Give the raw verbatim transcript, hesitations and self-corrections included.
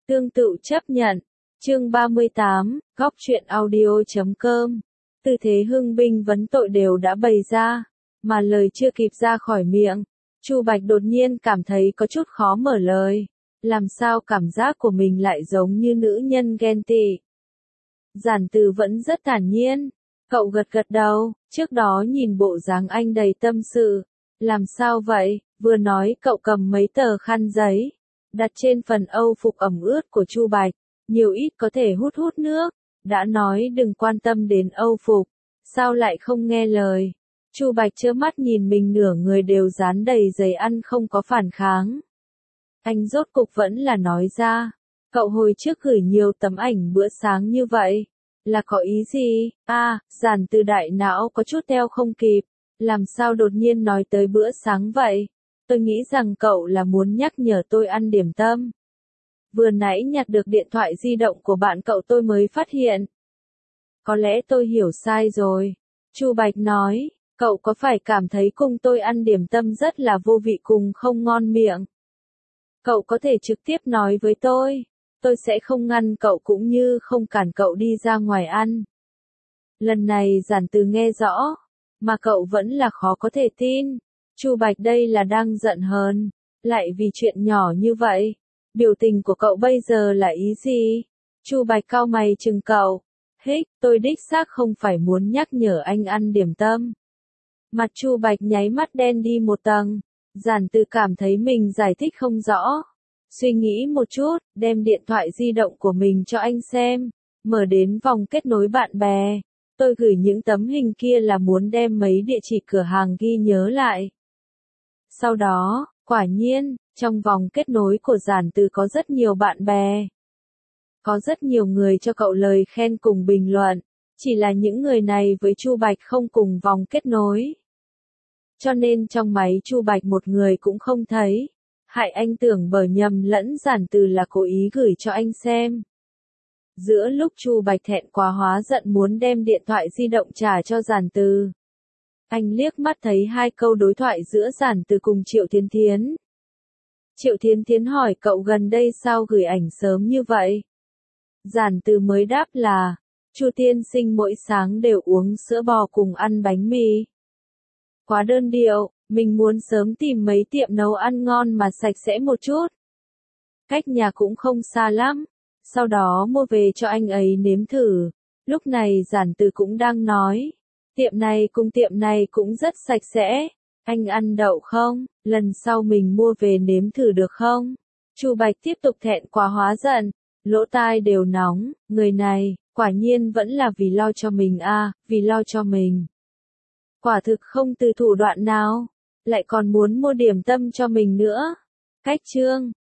Tương tự chấp nhận. Chương ba mươi tám, góc truyện audio chấm com. Tư thế hưng binh vấn tội đều đã bày ra, mà lời chưa kịp ra khỏi miệng, Chu Bạch đột nhiên cảm thấy có chút khó mở lời. Làm sao cảm giác của mình lại giống như nữ nhân ghen tị? Giản Từ vẫn rất thản nhiên. Cậu gật gật đầu, trước đó nhìn bộ dáng anh đầy tâm sự. Làm sao vậy? Vừa nói cậu cầm mấy tờ khăn giấy, đặt trên phần âu phục ẩm ướt của Chu Bạch, nhiều ít có thể hút hút nước. Đã nói đừng quan tâm đến âu phục, sao lại không nghe lời? Chu Bạch trơ mắt nhìn mình nửa người đều dán đầy giấy ăn không có phản kháng. Anh rốt cục vẫn là nói ra, cậu hồi trước gửi nhiều tấm ảnh bữa sáng như vậy, là có ý gì? A, à, Giản Từ đại não có chút theo không kịp, làm sao đột nhiên nói tới bữa sáng vậy? Tôi nghĩ rằng cậu là muốn nhắc nhở tôi ăn điểm tâm. Vừa nãy nhặt được điện thoại di động của bạn cậu tôi mới phát hiện. Có lẽ tôi hiểu sai rồi. Chu Bạch nói, cậu có phải cảm thấy cùng tôi ăn điểm tâm rất là vô vị cùng không ngon miệng? Cậu có thể trực tiếp nói với tôi, tôi sẽ không ngăn cậu cũng như không cản cậu đi ra ngoài ăn. Lần này Giản Từ nghe rõ, mà cậu vẫn là khó có thể tin. Chu Bạch đây là đang giận hờn, lại vì chuyện nhỏ như vậy. Biểu tình của cậu bây giờ là ý gì? Chu Bạch cau mày chừng cậu. Hích, tôi đích xác không phải muốn nhắc nhở anh ăn điểm tâm. Mặt Chu Bạch nháy mắt đen đi một tầng. Giản Từ cảm thấy mình giải thích không rõ. Suy nghĩ một chút, đem điện thoại di động của mình cho anh xem. Mở đến vòng kết nối bạn bè. Tôi gửi những tấm hình kia là muốn đem mấy địa chỉ cửa hàng ghi nhớ lại. Sau đó, quả nhiên, trong vòng kết nối của Giản Từ có rất nhiều bạn bè. Có rất nhiều người cho cậu lời khen cùng bình luận. Chỉ là những người này với Chu Bạch không cùng vòng kết nối. Cho nên trong máy Chu Bạch một người cũng không thấy. Hại anh tưởng bờ nhầm lẫn Giản Từ là cố ý gửi cho anh xem. Giữa lúc Chu Bạch thẹn quá hóa giận muốn đem điện thoại di động trả cho Giản Từ, anh liếc mắt thấy hai câu đối thoại giữa Giản Từ cùng Triệu Thiến Thiến. Triệu Thiến Thiến hỏi cậu gần đây sao gửi ảnh sớm như vậy? Giản Từ mới đáp là, Chu tiên sinh mỗi sáng đều uống sữa bò cùng ăn bánh mì. Quá đơn điệu, mình muốn sớm tìm mấy tiệm nấu ăn ngon mà sạch sẽ một chút. Cách nhà cũng không xa lắm, sau đó mua về cho anh ấy nếm thử. Lúc này Giản Từ cũng đang nói, tiệm này cùng tiệm này cũng rất sạch sẽ. Anh ăn đậu không? Lần sau mình mua về nếm thử được không? Chu Bạch tiếp tục thẹn quá hóa giận, lỗ tai đều nóng, người này, quả nhiên vẫn là vì lo cho mình a, à, vì lo cho mình. Quả thực không từ thủ đoạn nào, lại còn muốn mua điểm tâm cho mình nữa. Cách chương